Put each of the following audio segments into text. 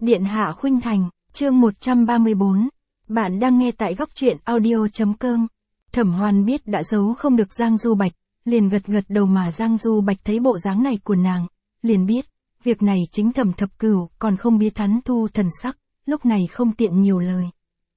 Điện hạ khuynh thành, chương 134. Bạn đang nghe tại góc truyện audio.com. Thẩm Hoan biết đã giấu không được Giang Du Bạch, liền gật gật đầu, mà Giang Du Bạch thấy bộ dáng này của nàng, liền biết, việc này chính Thẩm Thập Cửu còn không biết thắn thu thần sắc, lúc này không tiện nhiều lời.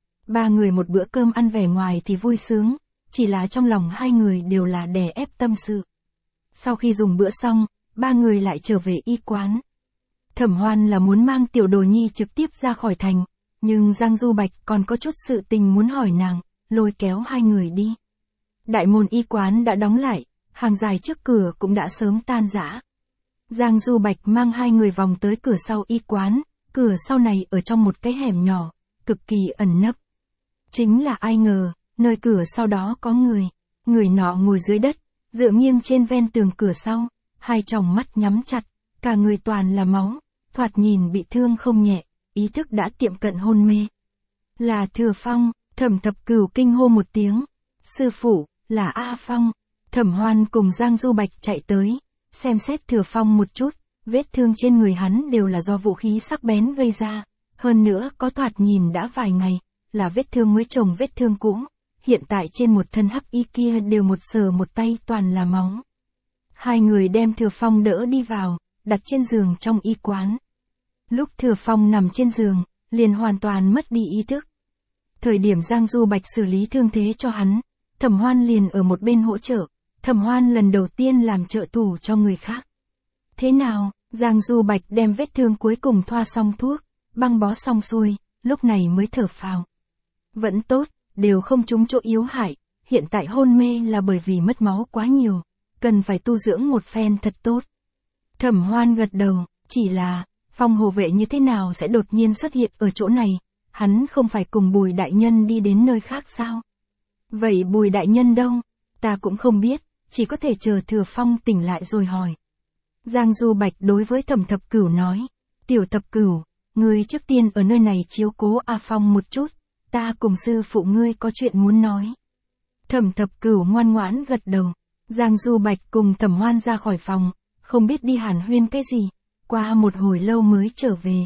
Ba người một bữa cơm ăn vẻ ngoài thì vui sướng, chỉ là trong lòng hai người đều là đè ép tâm sự. Sau khi dùng bữa xong, ba người lại trở về y quán. Thẩm Hoan là muốn mang tiểu đồ nhi trực tiếp ra khỏi thành, nhưng Giang Du Bạch còn có chút sự tình muốn hỏi nàng, lôi kéo hai người đi. Đại môn y quán đã đóng lại, hàng dài trước cửa cũng đã sớm tan rã. Giang Du Bạch mang hai người vòng tới cửa sau y quán, cửa sau này ở trong một cái hẻm nhỏ, cực kỳ ẩn nấp. Chính là ai ngờ, nơi cửa sau đó có người nọ ngồi dưới đất, dựa nghiêng trên ven tường cửa sau, hai tròng mắt nhắm chặt, cả người toàn là máu, thoạt nhìn bị thương không nhẹ, ý thức đã tiệm cận hôn mê. Là Thừa Phong, Thẩm Thập Cửu kinh hô một tiếng. Sư phụ, là A Phong. Thẩm Hoan cùng Giang Du Bạch chạy tới, xem xét Thừa Phong một chút, vết thương trên người hắn đều là do vũ khí sắc bén gây ra, hơn nữa có thoạt nhìn đã vài ngày, là vết thương mới chồng vết thương cũ, hiện tại trên một thân hắc y kia đều một sờ một tay toàn là máu. Hai người đem Thừa Phong đỡ đi vào, đặt trên giường trong y quán. Lúc Thừa Phong nằm trên giường, liền hoàn toàn mất đi ý thức. Thời điểm Giang Du Bạch xử lý thương thế cho hắn, Thẩm Hoan liền ở một bên hỗ trợ. Thẩm Hoan lần đầu tiên làm trợ thủ cho người khác. Thế nào? Giang Du Bạch đem vết thương cuối cùng thoa xong thuốc, băng bó xong xuôi, lúc này mới thở phào. Vẫn tốt, đều không trúng chỗ yếu hại, hiện tại hôn mê là bởi vì mất máu quá nhiều, cần phải tu dưỡng một phen thật tốt. Thẩm Hoan gật đầu, chỉ là, Phong hộ vệ như thế nào sẽ đột nhiên xuất hiện ở chỗ này, hắn không phải cùng Bùi đại nhân đi đến nơi khác sao? Vậy Bùi đại nhân đâu? Ta cũng không biết, chỉ có thể chờ Thừa Phong tỉnh lại rồi hỏi. Giang Du Bạch đối với Thẩm Thập Cửu nói, tiểu Thập Cửu, ngươi trước tiên ở nơi này chiếu cố A Phong một chút, ta cùng sư phụ ngươi có chuyện muốn nói. Thẩm Thập Cửu ngoan ngoãn gật đầu. Giang Du Bạch cùng Thẩm Hoan ra khỏi phòng, không biết đi hàn huyên cái gì, qua một hồi lâu mới trở về.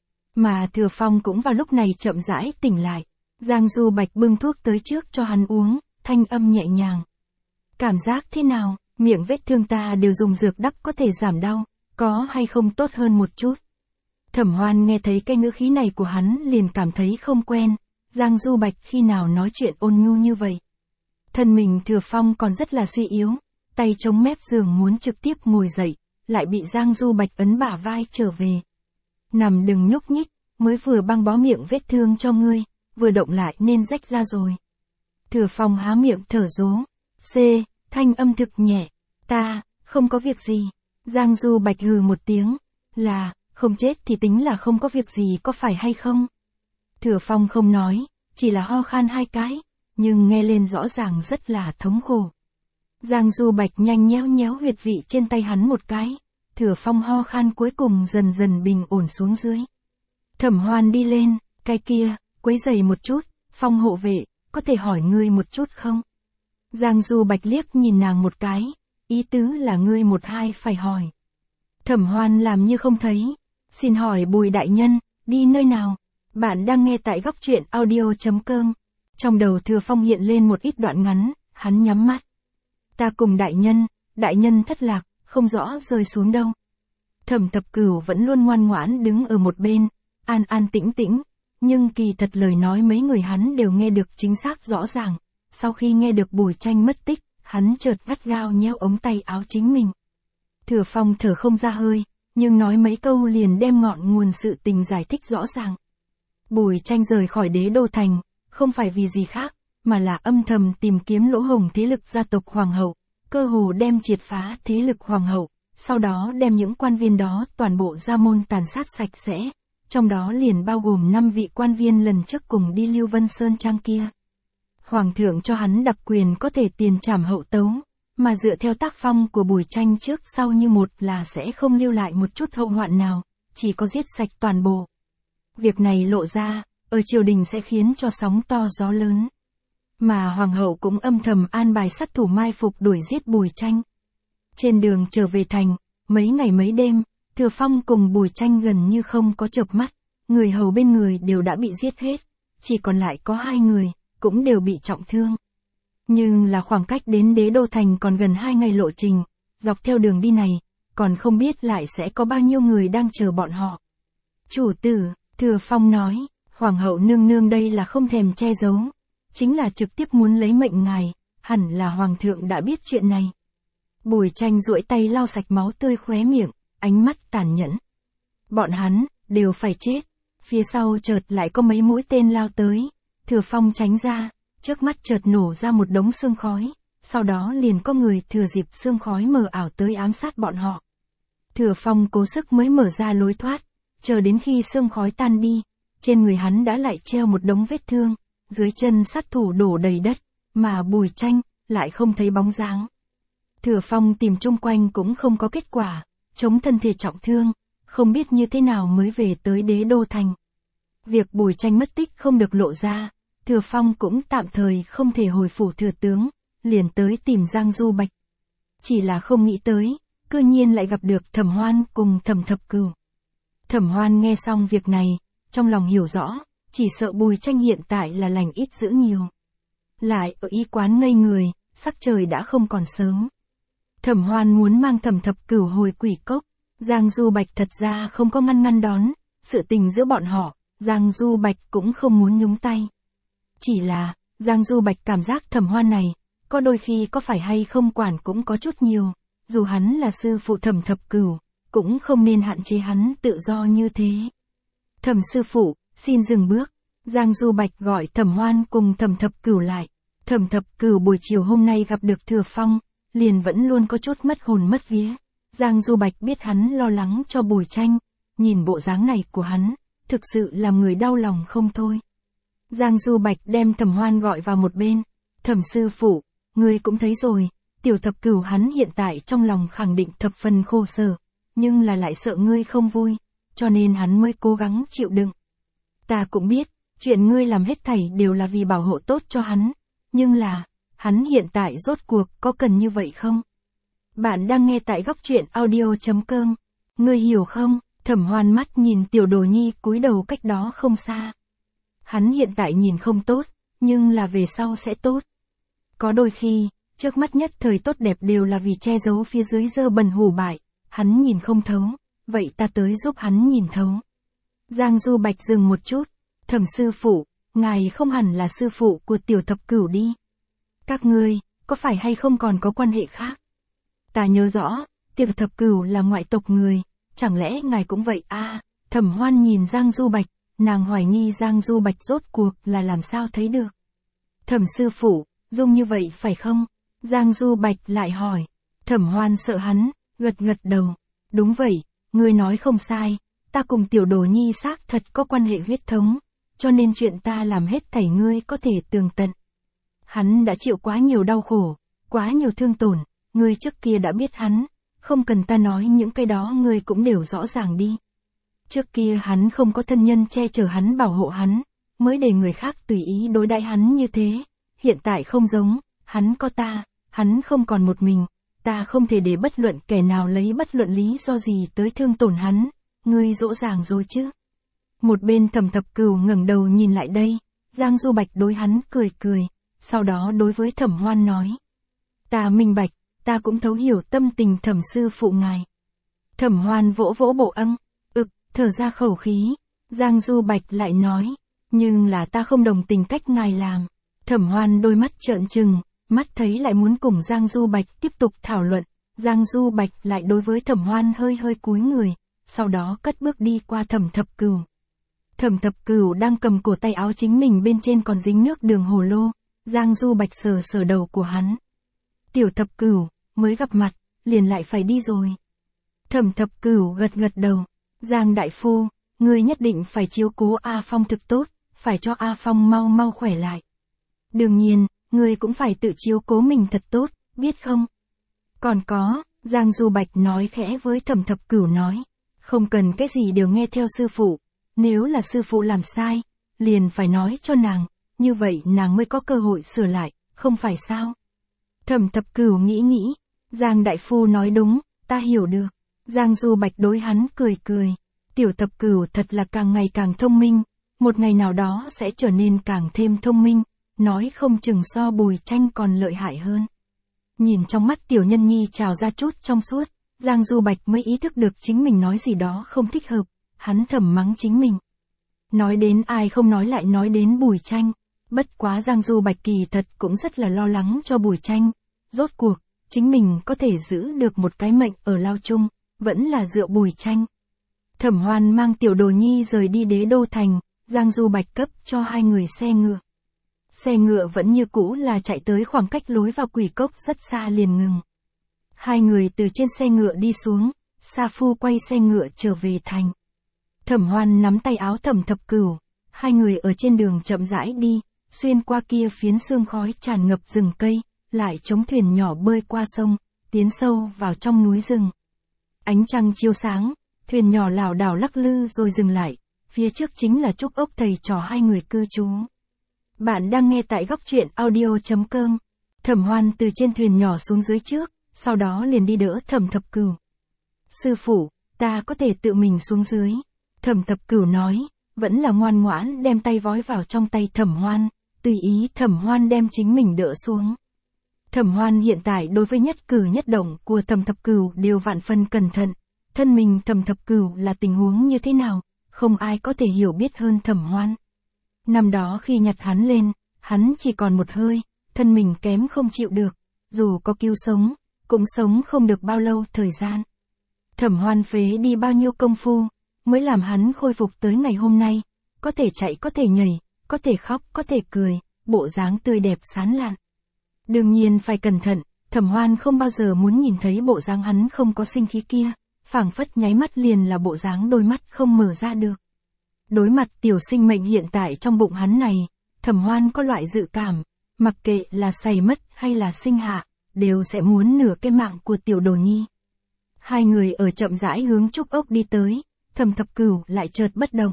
Mà Thừa Phong cũng vào lúc này chậm rãi tỉnh lại. Giang Du Bạch bưng thuốc tới trước cho hắn uống, thanh âm nhẹ nhàng. Cảm giác thế nào? Miệng vết thương ta đều dùng dược đắp có thể giảm đau, có hay không tốt hơn một chút? Thẩm Hoan nghe thấy cái ngữ khí này của hắn liền cảm thấy không quen. Giang Du Bạch khi nào nói chuyện ôn nhu như vậy? Thân mình Thừa Phong còn rất là suy yếu, tay chống mép giường muốn trực tiếp ngồi dậy, lại bị Giang Du Bạch ấn bả vai trở về. Nằm đừng nhúc nhích, mới vừa băng bó miệng vết thương cho ngươi, vừa động lại nên rách ra rồi. Thừa Phong há miệng thở dố. Thanh âm thực nhẹ. Ta, không có việc gì. Giang Du Bạch hừ một tiếng. Là, không chết thì tính là không có việc gì có phải hay không? Thừa Phong không nói, chỉ là ho khan hai cái, nhưng nghe lên rõ ràng rất là thống khổ. Giang Du Bạch nhanh nhéo nhéo huyệt vị trên tay hắn một cái. Thừa Phong ho khan cuối cùng dần dần bình ổn xuống dưới. Thẩm Hoan đi lên, cái kia, quấy giày một chút, Phong hộ vệ, có thể hỏi ngươi một chút không? Giang Du Bạch liếc nhìn nàng một cái, ý tứ là ngươi một hai phải hỏi. Thẩm Hoan làm như không thấy. Xin hỏi Bùi đại nhân, đi nơi nào? Bạn đang nghe tại góc truyện audio.com. Trong đầu Thừa Phong hiện lên một ít đoạn ngắn, hắn nhắm mắt. Ta cùng đại nhân thất lạc, không rõ rơi xuống đâu. Thẩm Thập Cửu vẫn luôn ngoan ngoãn đứng ở một bên, an an tĩnh tĩnh, nhưng kỳ thật lời nói mấy người hắn đều nghe được chính xác rõ ràng. Sau khi nghe được Bùi Tranh mất tích, hắn chợt gắt gao nhéo ống tay áo chính mình. Thừa Phong thở không ra hơi, nhưng nói mấy câu liền đem ngọn nguồn sự tình giải thích rõ ràng. Bùi Tranh rời khỏi Đế Đô Thành, không phải vì gì khác, mà là âm thầm tìm kiếm lỗ hổng thế lực gia tộc Hoàng hậu, cơ hồ đem triệt phá thế lực Hoàng hậu, sau đó đem những quan viên đó toàn bộ ra môn tàn sát sạch sẽ, trong đó liền bao gồm 5 vị quan viên lần trước cùng đi Lưu Vân Sơn Trang kia. Hoàng thượng cho hắn đặc quyền có thể tiền trảm hậu tấu, mà dựa theo tác phong của Bùi Tranh trước sau như một là sẽ không lưu lại một chút hậu hoạn nào, chỉ có giết sạch toàn bộ. Việc này lộ ra, ở triều đình sẽ khiến cho sóng to gió lớn. Mà Hoàng hậu cũng âm thầm an bài sát thủ mai phục đuổi giết Bùi Tranh. Trên đường trở về thành, mấy ngày mấy đêm, Thừa Phong cùng Bùi Tranh gần như không có chợp mắt, người hầu bên người đều đã bị giết hết, chỉ còn lại có 2 người, cũng đều bị trọng thương. Nhưng là khoảng cách đến Đế Đô Thành còn gần 2 ngày lộ trình, dọc theo đường đi này, còn không biết lại sẽ có bao nhiêu người đang chờ bọn họ. Chủ tử, Thừa Phong nói, Hoàng hậu nương nương đây là không thèm che giấu, chính là trực tiếp muốn lấy mệnh ngài, hẳn là Hoàng thượng đã biết chuyện này. Bùi Tranh duỗi tay lau sạch máu tươi khóe miệng, ánh mắt tàn nhẫn. Bọn hắn, đều phải chết. Phía sau chợt lại có mấy mũi tên lao tới, Thừa Phong tránh ra, trước mắt chợt nổ ra một đống sương khói, sau đó liền có người thừa dịp sương khói mờ ảo tới ám sát bọn họ. Thừa Phong cố sức mới mở ra lối thoát, chờ đến khi sương khói tan đi, trên người hắn đã lại treo một đống vết thương, dưới chân sát thủ đổ đầy đất, mà Bùi Tranh lại không thấy bóng dáng. Thừa Phong tìm chung quanh cũng không có kết quả, chống thân thể trọng thương, không biết như thế nào mới về tới Đế Đô Thành. Việc Bùi Tranh mất tích không được lộ ra, Thừa Phong cũng tạm thời không thể hồi phủ thừa tướng, liền tới tìm Giang Du Bạch. Chỉ là không nghĩ tới, cư nhiên lại gặp được Thẩm Hoan cùng Thẩm Thập Cửu. Thẩm Hoan nghe xong việc này, trong lòng hiểu rõ, chỉ sợ Bùi Tranh hiện tại là lành ít dữ nhiều. Lại ở y quán ngây người, sắc trời đã không còn sớm. Thẩm Hoan muốn mang Thẩm Thập Cửu hồi Quỷ Cốc, Giang Du Bạch thật ra không có ngăn đón, sự tình giữa bọn họ, Giang Du Bạch cũng không muốn nhúng tay. Chỉ là, Giang Du Bạch cảm giác Thẩm Hoan này, có đôi khi có phải hay không quản cũng có chút nhiều, dù hắn là sư phụ Thẩm Thập Cửu, cũng không nên hạn chế hắn tự do như thế. Thẩm sư phụ, xin dừng bước. Giang Du Bạch gọi Thẩm Hoan cùng Thẩm Thập Cửu lại. Thẩm Thập Cửu buổi chiều hôm nay gặp được Thừa Phong, liền vẫn luôn có chút mất hồn mất vía. Giang Du Bạch biết hắn lo lắng cho Bùi Tranh, nhìn bộ dáng này của hắn, thực sự làm người đau lòng không thôi. Giang Du Bạch đem Thẩm Hoan gọi vào một bên. Thẩm sư phụ, ngươi cũng thấy rồi, tiểu Thập Cửu hắn hiện tại trong lòng khẳng định thập phần khổ sở, nhưng là lại sợ ngươi không vui, cho nên hắn mới cố gắng chịu đựng. Ta cũng biết, chuyện ngươi làm hết thảy đều là vì bảo hộ tốt cho hắn, nhưng là, hắn hiện tại rốt cuộc có cần như vậy không? Bạn đang nghe tại góc truyện audio.com. Ngươi hiểu không? Thẩm Hoan mắt nhìn tiểu đồ nhi cúi đầu cách đó không xa. Hắn hiện tại nhìn không tốt, nhưng là về sau sẽ tốt. Có đôi khi, trước mắt nhất thời tốt đẹp đều là vì che giấu phía dưới dơ bẩn hủ bại, hắn nhìn không thấu, vậy ta tới giúp hắn nhìn thấu. Giang Du Bạch dừng một chút, Thẩm sư phụ, ngài không hẳn là sư phụ của tiểu Thập Cửu đi. Các ngươi, có phải hay không còn có quan hệ khác? Ta nhớ rõ, tiểu Thập Cửu là ngoại tộc người, chẳng lẽ ngài cũng vậy à? Thẩm Hoan nhìn Giang Du Bạch, nàng hoài nghi Giang Du Bạch rốt cuộc là làm sao thấy được. Thẩm sư phụ, dung như vậy phải không? Giang Du Bạch lại hỏi. Thẩm Hoan sợ hắn, gật gật đầu. Đúng vậy, ngươi nói không sai, ta cùng tiểu đồ nhi xác thật có quan hệ huyết thống, cho nên chuyện ta làm hết thảy ngươi có thể tường tận. Hắn đã chịu quá nhiều đau khổ, quá nhiều thương tổn, ngươi trước kia đã biết hắn, không cần ta nói những cái đó ngươi cũng đều rõ ràng đi. Trước kia hắn không có thân nhân che chở hắn bảo hộ hắn, mới để người khác tùy ý đối đãi hắn như thế, hiện tại không giống, hắn có ta, hắn không còn một mình, ta không thể để bất luận kẻ nào lấy bất luận lý do gì tới thương tổn hắn, ngươi rõ ràng rồi chứ. Một bên Thẩm Thập Cửu ngẩng đầu nhìn lại đây, Giang Du Bạch đối hắn cười cười, sau đó đối với Thẩm Hoan nói. Ta minh bạch, ta cũng thấu hiểu tâm tình Thẩm sư phụ ngài. Thẩm Hoan vỗ vỗ bộ âng, thở ra khẩu khí, Giang Du Bạch lại nói, nhưng là ta không đồng tình cách ngài làm. Thẩm Hoan đôi mắt trợn trừng, mắt thấy lại muốn cùng Giang Du Bạch tiếp tục thảo luận, Giang Du Bạch lại đối với Thẩm Hoan hơi hơi cúi người, sau đó cất bước đi qua Thẩm Thập Cửu. Thẩm Thập Cửu đang cầm cổ tay áo chính mình bên trên còn dính nước đường hồ lô, Giang Du Bạch sờ sờ đầu của hắn. Tiểu Thập Cửu, mới gặp mặt, liền lại phải đi rồi. Thẩm Thập Cửu gật gật đầu, Giang đại phu, ngươi nhất định phải chiếu cố A Phong thực tốt, phải cho A Phong mau mau khỏe lại. Đương nhiên, ngươi cũng phải tự chiếu cố mình thật tốt, biết không? Còn có, Giang Du Bạch nói khẽ với Thẩm Thập Cửu nói, không cần cái gì đều nghe theo sư phụ, nếu là sư phụ làm sai, liền phải nói cho nàng, như vậy nàng mới có cơ hội sửa lại, không phải sao? Thẩm Thập Cửu nghĩ, Giang đại phu nói đúng, ta hiểu được. Giang Du Bạch đối hắn cười cười, Tiểu Thập Cửu thật là càng ngày càng thông minh, một ngày nào đó sẽ trở nên càng thêm thông minh, nói không chừng so Bùi Tranh còn lợi hại hơn. Nhìn trong mắt Tiểu Nhân Nhi trào ra chút trong suốt, Giang Du Bạch mới ý thức được chính mình nói gì đó không thích hợp, hắn thầm mắng chính mình. Nói đến ai không nói lại nói đến Bùi Tranh, bất quá Giang Du Bạch kỳ thật cũng rất là lo lắng cho Bùi Tranh, rốt cuộc, chính mình có thể giữ được một cái mệnh ở Lao Trung, vẫn là dựa Bùi Tranh. Thẩm Hoan mang Tiểu Đồ Nhi rời đi Đế Đô Thành, Giang Du Bạch cấp cho hai người xe ngựa. Xe ngựa vẫn như cũ là chạy tới khoảng cách lối vào Quỷ Cốc rất xa liền ngừng. Hai người từ trên xe ngựa đi xuống, Sa Phu quay xe ngựa trở về thành. Thẩm Hoan nắm tay áo Thẩm Thập Cửu, hai người ở trên đường chậm rãi đi, xuyên qua kia phiến sương khói tràn ngập rừng cây, lại chống thuyền nhỏ bơi qua sông, tiến sâu vào trong núi rừng. Ánh trăng chiếu sáng, thuyền nhỏ lảo đảo lắc lư rồi dừng lại, phía trước chính là Trúc Ốc thầy trò hai người cư trú. Bạn đang nghe tại góc truyện audio.com. Thẩm Hoan từ trên thuyền nhỏ xuống dưới trước, sau đó liền đi đỡ Thẩm Thập Cửu. Sư phụ, ta có thể tự mình xuống dưới. Thẩm Thập Cửu nói, vẫn là ngoan ngoãn đem tay vói vào trong tay Thẩm Hoan, tùy ý Thẩm Hoan đem chính mình đỡ xuống. Thẩm Hoan hiện tại đối với nhất cử nhất động của Thẩm Thập Cửu đều vạn phần cẩn thận, thân mình Thẩm Thập Cửu là tình huống như thế nào, không ai có thể hiểu biết hơn Thẩm Hoan. Năm đó khi nhặt hắn lên, hắn chỉ còn một hơi, thân mình kém không chịu được, dù có cứu sống, cũng sống không được bao lâu thời gian. Thẩm Hoan phế đi bao nhiêu công phu, mới làm hắn khôi phục tới ngày hôm nay, có thể chạy có thể nhảy, có thể khóc có thể cười, bộ dáng tươi đẹp sán lạn. Đương nhiên phải cẩn thận, Thẩm Hoan không bao giờ muốn nhìn thấy bộ dáng hắn không có sinh khí kia, phảng phất nháy mắt liền là bộ dáng đôi mắt không mở ra được. Đối mặt tiểu sinh mệnh hiện tại trong bụng hắn này, Thẩm Hoan có loại dự cảm, mặc kệ là sảy mất hay là sinh hạ, đều sẽ muốn nửa cái mạng của Tiểu Đồ Nhi. Hai người ở chậm rãi hướng Trúc Ốc đi tới, Thẩm Thập Cửu lại chợt bất động.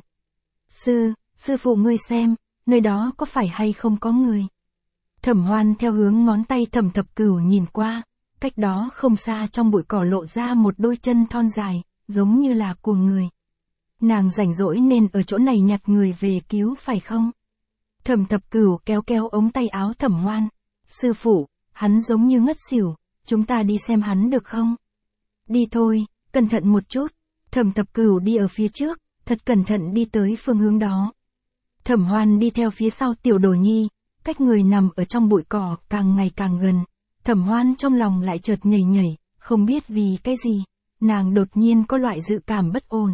Sư phụ ngươi xem, nơi đó có phải hay không có người? Thẩm Hoan theo hướng ngón tay Thẩm Thập Cửu nhìn qua, cách đó không xa trong bụi cỏ lộ ra một đôi chân thon dài, giống như là của người. Nàng rảnh rỗi nên ở chỗ này nhặt người về cứu phải không? Thẩm Thập Cửu kéo kéo ống tay áo Thẩm Hoan. Sư phụ, hắn giống như ngất xỉu, chúng ta đi xem hắn được không? Đi thôi, cẩn thận một chút. Thẩm Thập Cửu đi ở phía trước, thật cẩn thận đi tới phương hướng đó. Thẩm Hoan đi theo phía sau Tiểu Đồ Nhi, cách người nằm ở trong bụi cỏ càng ngày càng gần. Thẩm Hoan trong lòng lại chợt nhảy nhảy, không biết vì cái gì, nàng đột nhiên có loại dự cảm bất ổn.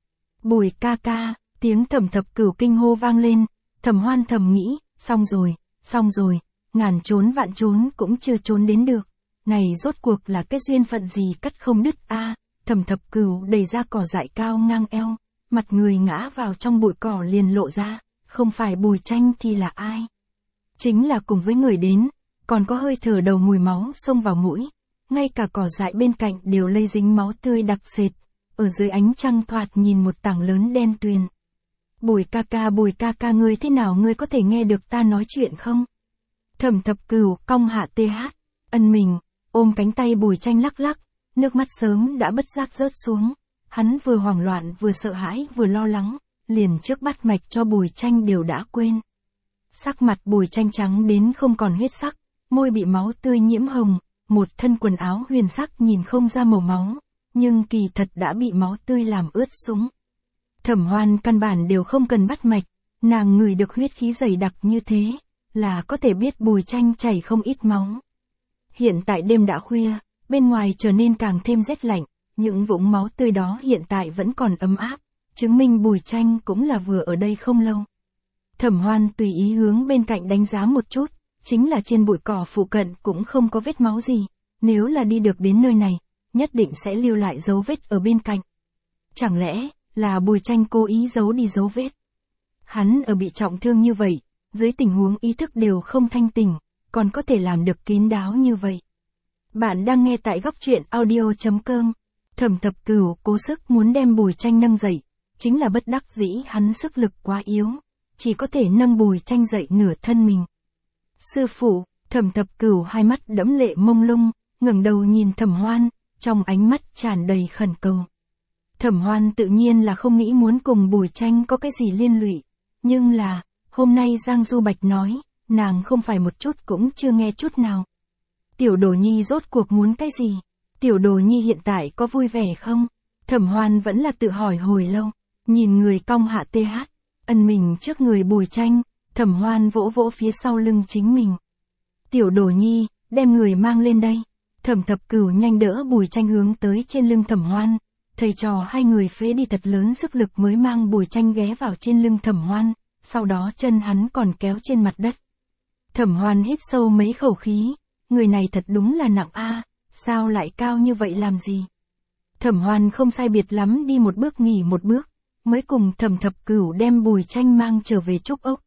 Bùi ca ca, tiếng Thẩm Thập Cửu kinh hô vang lên, Thẩm Hoan thầm nghĩ, xong rồi, ngàn trốn vạn trốn cũng chưa trốn đến được. Này rốt cuộc là cái duyên phận gì cắt không đứt a. Thẩm Thập Cửu đẩy ra cỏ dại cao ngang eo, mặt người ngã vào trong bụi cỏ liền lộ ra, không phải Bùi Tranh thì là ai? Chính là cùng với người đến, còn có hơi thở đầu mùi máu xông vào mũi, ngay cả cỏ dại bên cạnh đều lây dính máu tươi đặc sệt, ở dưới ánh trăng thoạt nhìn một tảng lớn đen tuyền. Bùi ca ca ngươi thế nào, ngươi có thể nghe được ta nói chuyện không? Thẩm Thập Cửu cong hạ TH, ân mình, ôm cánh tay Bùi Tranh lắc lắc, nước mắt sớm đã bất giác rớt xuống, hắn vừa hoảng loạn vừa sợ hãi vừa lo lắng, liền trước bắt mạch cho Bùi Tranh đều đã quên. Sắc mặt Bùi Tranh trắng đến không còn huyết sắc, môi bị máu tươi nhiễm hồng, một thân quần áo huyền sắc nhìn không ra màu máu, nhưng kỳ thật đã bị máu tươi làm ướt sũng. Thẩm Hoan căn bản đều không cần bắt mạch, nàng ngửi được huyết khí dày đặc như thế, là có thể biết Bùi Tranh chảy không ít máu. Hiện tại đêm đã khuya, bên ngoài trở nên càng thêm rét lạnh, những vũng máu tươi đó hiện tại vẫn còn ấm áp, chứng minh Bùi Tranh cũng là vừa ở đây không lâu. Thẩm Hoan tùy ý hướng bên cạnh đánh giá một chút, chính là trên bụi cỏ phụ cận cũng không có vết máu gì, nếu là đi được đến nơi này, nhất định sẽ lưu lại dấu vết ở bên cạnh. Chẳng lẽ là Bùi Tranh cố ý giấu đi dấu vết? Hắn ở bị trọng thương như vậy, dưới tình huống ý thức đều không thanh tỉnh, còn có thể làm được kín đáo như vậy. Bạn đang nghe tại góc truyện audio.com. Thẩm Thập Cửu cố sức muốn đem Bùi Tranh nâng dậy, chính là bất đắc dĩ hắn sức lực quá yếu, chỉ có thể nâng Bùi Tranh dậy nửa thân mình. Sư phụ, Thẩm Thập Cửu hai mắt đẫm lệ mông lung, ngẩng đầu nhìn Thẩm Hoan, trong ánh mắt tràn đầy khẩn cầu. Thẩm Hoan tự nhiên là không nghĩ muốn cùng Bùi Tranh có cái gì liên lụy, nhưng là, hôm nay Giang Du Bạch nói, nàng không phải một chút cũng chưa nghe chút nào. Tiểu Đồ Nhi rốt cuộc muốn cái gì? Tiểu Đồ Nhi hiện tại có vui vẻ không? Thẩm Hoan vẫn là tự hỏi hồi lâu, nhìn người cong hạ TH, ân mình trước người Bùi Tranh, Thẩm Hoan vỗ vỗ phía sau lưng chính mình. Tiểu Đồ Nhi, đem người mang lên đây. Thẩm Thập Cửu nhanh đỡ Bùi Tranh hướng tới trên lưng Thẩm Hoan, thầy trò hai người phế đi thật lớn sức lực mới mang Bùi Tranh ghé vào trên lưng Thẩm Hoan, sau đó chân hắn còn kéo trên mặt đất. Thẩm Hoan hít sâu mấy khẩu khí, người này thật đúng là nặng a, sao lại cao như vậy làm gì? Thẩm Hoan không sai biệt lắm đi một bước nghỉ một bước, mới cùng Thẩm Thập Cửu đem Bùi Tranh mang trở về Trúc Ốc.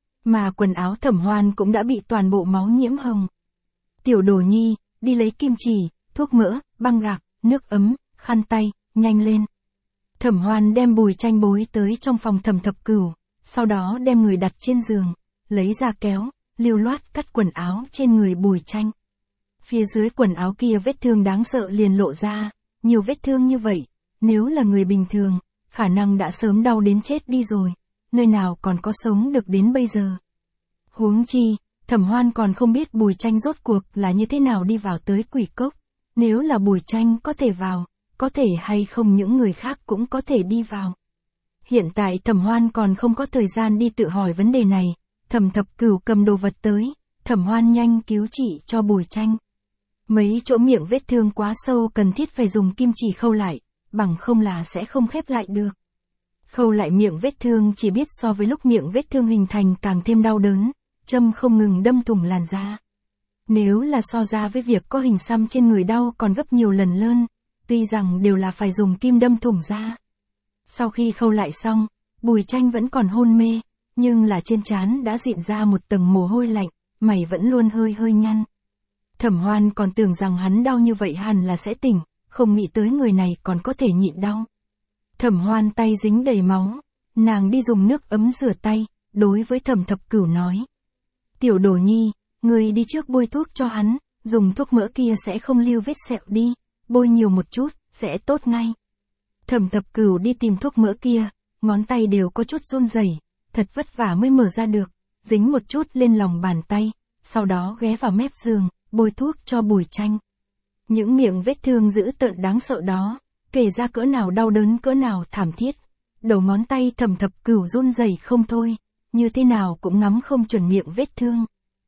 Mà quần áo Thẩm Hoan cũng đã bị toàn bộ máu nhiễm hồng. Tiểu Đồ Nhi, đi lấy kim chỉ, thuốc mỡ, băng gạc, nước ấm, khăn tay, nhanh lên. Thẩm Hoan đem Bùi Tranh bối tới trong phòng Thẩm Thập Cửu, sau đó đem người đặt trên giường, lấy ra kéo, lưu loát cắt quần áo trên người Bùi Tranh. Phía dưới quần áo kia vết thương đáng sợ liền lộ ra, nhiều vết thương như vậy, nếu là người bình thường, khả năng đã sớm đau đến chết đi rồi, nơi nào còn có sống được đến bây giờ. Huống chi, Thẩm Hoan còn không biết Bùi Tranh rốt cuộc là như thế nào đi vào tới Quỷ Cốc, nếu là Bùi Tranh có thể vào, có thể hay không những người khác cũng có thể đi vào. Hiện tại Thẩm Hoan còn không có thời gian đi tự hỏi vấn đề này, Thẩm Thập Cửu cầm đồ vật tới, Thẩm Hoan nhanh cứu trị cho Bùi Tranh. Mấy chỗ miệng vết thương quá sâu cần thiết phải dùng kim chỉ khâu lại, bằng không là sẽ không khép lại được. Khâu lại miệng vết thương chỉ biết so với lúc miệng vết thương hình thành càng thêm đau đớn, châm không ngừng đâm thủng làn da. Nếu là so ra với việc có hình xăm trên người đau còn gấp nhiều lần lớn, tuy rằng đều là phải dùng kim đâm thủng da. Sau khi khâu lại xong, Bùi Tranh vẫn còn hôn mê, nhưng là trên trán đã dịn ra một tầng mồ hôi lạnh, mày vẫn luôn hơi hơi nhăn. Thẩm Hoan còn tưởng rằng hắn đau như vậy hẳn là sẽ tỉnh, không nghĩ tới người này còn có thể nhịn đau. Thẩm Hoan tay dính đầy máu, nàng đi dùng nước ấm rửa tay, đối với Thẩm Thập Cửu nói. Tiểu Đồ Nhi, người đi trước bôi thuốc cho hắn, dùng thuốc mỡ kia sẽ không lưu vết sẹo đi, bôi nhiều một chút, sẽ tốt ngay. Thẩm Thập Cửu đi tìm thuốc mỡ kia, ngón tay đều có chút run rẩy, thật vất vả mới mở ra được, dính một chút lên lòng bàn tay, sau đó ghé vào mép giường, bôi thuốc cho Bùi Tranh. Những miệng vết thương dữ tợn đáng sợ đó, kể ra cỡ nào đau đớn cỡ nào thảm thiết. Đầu ngón tay Thẩm Thập Cửu run rẩy không thôi, như thế nào cũng ngắm không chuẩn miệng vết thương.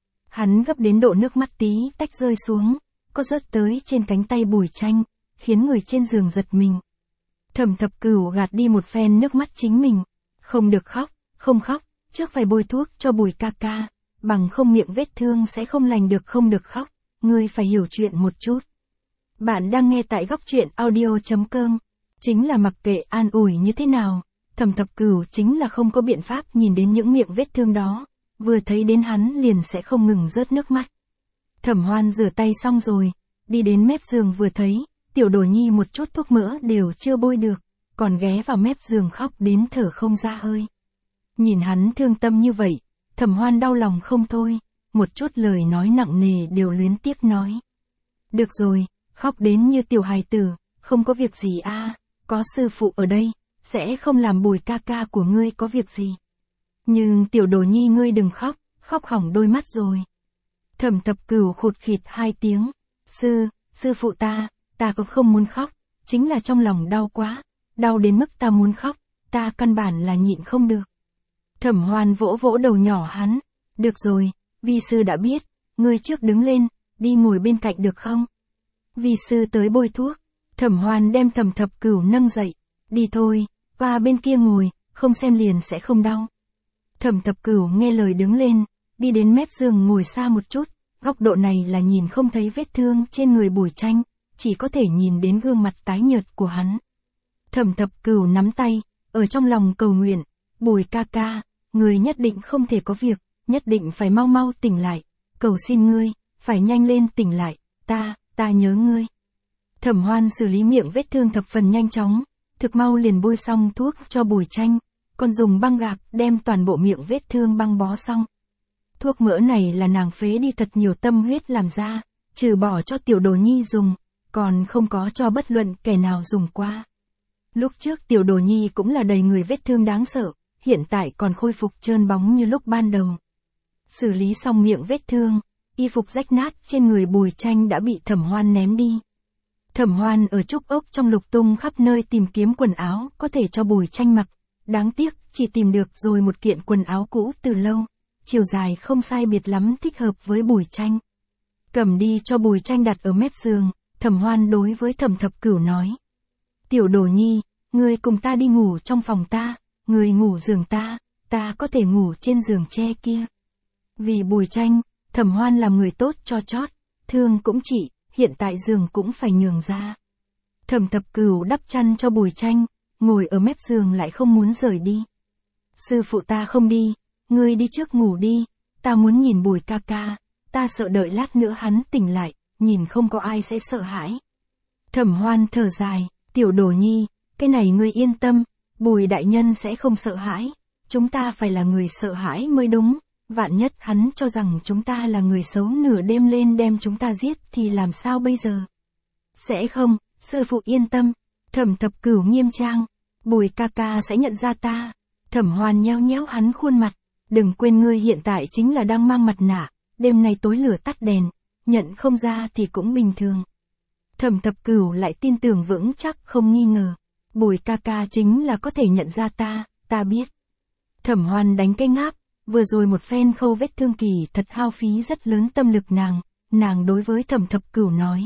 Hắn gấp đến độ nước mắt tí tách rơi xuống, có rớt tới trên cánh tay Bùi Tranh, khiến người trên giường giật mình. Thẩm Thập Cửu gạt đi một phen nước mắt chính mình, không được khóc, không khóc, trước phải bôi thuốc cho Bùi ca ca, bằng không miệng vết thương sẽ không lành được, không được khóc, ngươi phải hiểu chuyện một chút. Bạn đang nghe tại góc truyện audio.com, chính là mặc kệ an ủi như thế nào, Thẩm Thập Cửu chính là không có biện pháp nhìn đến những miệng vết thương đó, vừa thấy đến hắn liền sẽ không ngừng rớt nước mắt. Thẩm Hoan rửa tay xong rồi, đi đến mép giường vừa thấy, Tiểu Đồ Nhi một chút thuốc mỡ đều chưa bôi được, còn ghé vào mép giường khóc đến thở không ra hơi. Nhìn hắn thương tâm như vậy, Thẩm Hoan đau lòng không thôi, một chút lời nói nặng nề đều luyến tiếc nói. Được rồi, khóc đến như tiểu hài tử, không có việc gì a, có sư phụ ở đây, sẽ không làm Bùi ca ca của ngươi có việc gì. Nhưng Tiểu Đồ Nhi ngươi đừng khóc, khóc hỏng đôi mắt rồi. Thẩm Thập Cửu khụt khịt hai tiếng, sư phụ ta cũng không muốn khóc, chính là trong lòng đau quá, đau đến mức ta muốn khóc, ta căn bản là nhịn không được. Thẩm Hoan vỗ vỗ đầu nhỏ hắn, được rồi, vi sư đã biết, ngươi trước đứng lên, đi ngồi bên cạnh được không? Vi sư tới bôi thuốc, Thẩm Hoan đem Thẩm Thập Cửu nâng dậy, đi thôi, qua bên kia ngồi, không xem liền sẽ không đau. Thẩm Thập Cửu nghe lời đứng lên, đi đến mép giường ngồi xa một chút, góc độ này là nhìn không thấy vết thương trên người Bùi Tranh, chỉ có thể nhìn đến gương mặt tái nhợt của hắn. Thẩm Thập Cửu nắm tay, ở trong lòng cầu nguyện, Bùi ca ca, người nhất định không thể có việc, nhất định phải mau mau tỉnh lại, cầu xin ngươi, phải nhanh lên tỉnh lại, ta nhớ ngươi. Thẩm Hoan xử lý miệng vết thương thập phần nhanh chóng, thực mau liền bôi xong thuốc cho Bùi Tranh, còn dùng băng gạc đem toàn bộ miệng vết thương băng bó xong. Thuốc mỡ này là nàng phế đi thật nhiều tâm huyết làm ra, trừ bỏ cho Tiểu Đồ Nhi dùng, còn không có cho bất luận kẻ nào dùng qua. Lúc trước Tiểu Đồ Nhi cũng là đầy người vết thương đáng sợ, hiện tại còn khôi phục trơn bóng như lúc ban đầu. Xử lý xong miệng vết thương, y phục rách nát trên người Bùi Tranh đã bị Thẩm Hoan ném đi. Thẩm Hoan ở trúc ốc trong lục tung khắp nơi tìm kiếm quần áo có thể cho Bùi Tranh mặc, đáng tiếc chỉ tìm được rồi một kiện quần áo cũ từ lâu, chiều dài không sai biệt lắm thích hợp với Bùi Tranh. Cầm đi cho Bùi Tranh đặt ở mép giường, Thẩm Hoan đối với Thẩm Thập Cửu nói. Tiểu Đồ Nhi, ngươi cùng ta đi ngủ trong phòng ta, ngươi ngủ giường ta có thể ngủ trên giường tre kia. Vì Bùi Tranh, Thẩm Hoan làm người tốt cho chót, thương cũng trị, hiện tại giường cũng phải nhường ra. Thẩm Thập Cửu đắp chăn cho Bùi Tranh, ngồi ở mép giường lại không muốn rời đi. Sư phụ ta không đi, ngươi đi trước ngủ đi, ta muốn nhìn Bùi ca ca, ta sợ đợi lát nữa hắn tỉnh lại, nhìn không có ai sẽ sợ hãi. Thẩm Hoan thở dài, Tiểu Đồ Nhi, cái này ngươi yên tâm, Bùi đại nhân sẽ không sợ hãi, chúng ta phải là người sợ hãi mới đúng, vạn nhất hắn cho rằng chúng ta là người xấu nửa đêm lên đem chúng ta giết thì làm sao bây giờ? Sẽ không, sư phụ yên tâm, Thẩm Thập Cửu nghiêm trang, Bùi ca ca sẽ nhận ra ta. Thẩm Hoan nhéo nhéo hắn khuôn mặt, đừng quên ngươi hiện tại chính là đang mang mặt nạ, đêm nay tối lửa tắt đèn, nhận không ra thì cũng bình thường. Thẩm Thập Cửu lại tin tưởng vững chắc không nghi ngờ, Bùi ca ca chính là có thể nhận ra ta biết. Thẩm Hoan đánh cái ngáp, vừa rồi một phen khâu vết thương kỳ thật hao phí rất lớn tâm lực nàng đối với Thẩm Thập Cửu nói.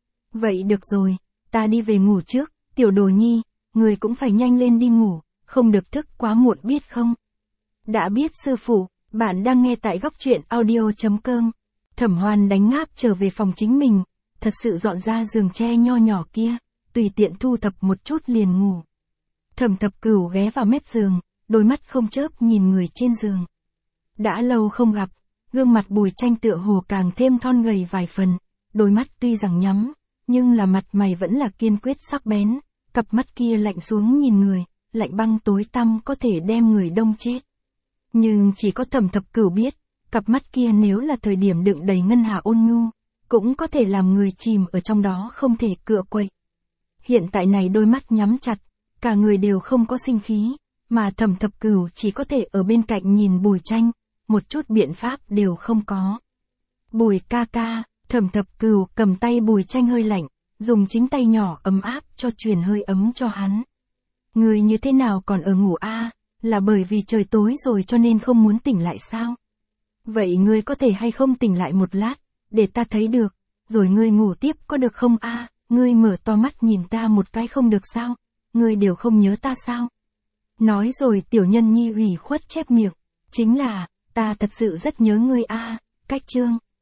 Vậy được rồi, ta đi về ngủ trước, Tiểu Đồ Nhi, người cũng phải nhanh lên đi ngủ, không được thức quá muộn biết không? Đã biết sư phụ, bạn đang nghe tại góc truyện audio.com. Thẩm Hoan đánh ngáp trở về phòng chính mình, thật sự dọn ra giường tre nho nhỏ kia, tùy tiện thu thập một chút liền ngủ. Thẩm Thập Cửu ghé vào mép giường, đôi mắt không chớp nhìn người trên giường. Đã lâu không gặp, gương mặt Bùi Tranh tựa hồ càng thêm thon gầy vài phần, đôi mắt tuy rằng nhắm, nhưng là mặt mày vẫn là kiên quyết sắc bén, cặp mắt kia lạnh xuống nhìn người, lạnh băng tối tăm có thể đem người đông chết. Nhưng chỉ có Thẩm Thập Cửu biết, cặp mắt kia nếu là thời điểm đựng đầy ngân hà ôn nhu, cũng có thể làm người chìm ở trong đó không thể cựa quậy. Hiện tại này đôi mắt nhắm chặt, cả người đều không có sinh khí, mà Thẩm Thập Cửu chỉ có thể ở bên cạnh nhìn Bùi Tranh, một chút biện pháp đều không có. Bùi ca ca, Thẩm Thập Cửu cầm tay Bùi Tranh hơi lạnh, dùng chính tay nhỏ ấm áp cho truyền hơi ấm cho hắn. Người như thế nào còn ở ngủ a? Là bởi vì trời tối rồi cho nên không muốn tỉnh lại sao? Vậy ngươi có thể hay không tỉnh lại một lát, để ta thấy được, rồi ngươi ngủ tiếp có được không a? Ngươi mở to mắt nhìn ta một cái không được sao? Ngươi đều không nhớ ta sao? Nói rồi Tiểu Nhân Nhi ủy khuất chép miệng, chính là, ta thật sự rất nhớ ngươi a. Cách chương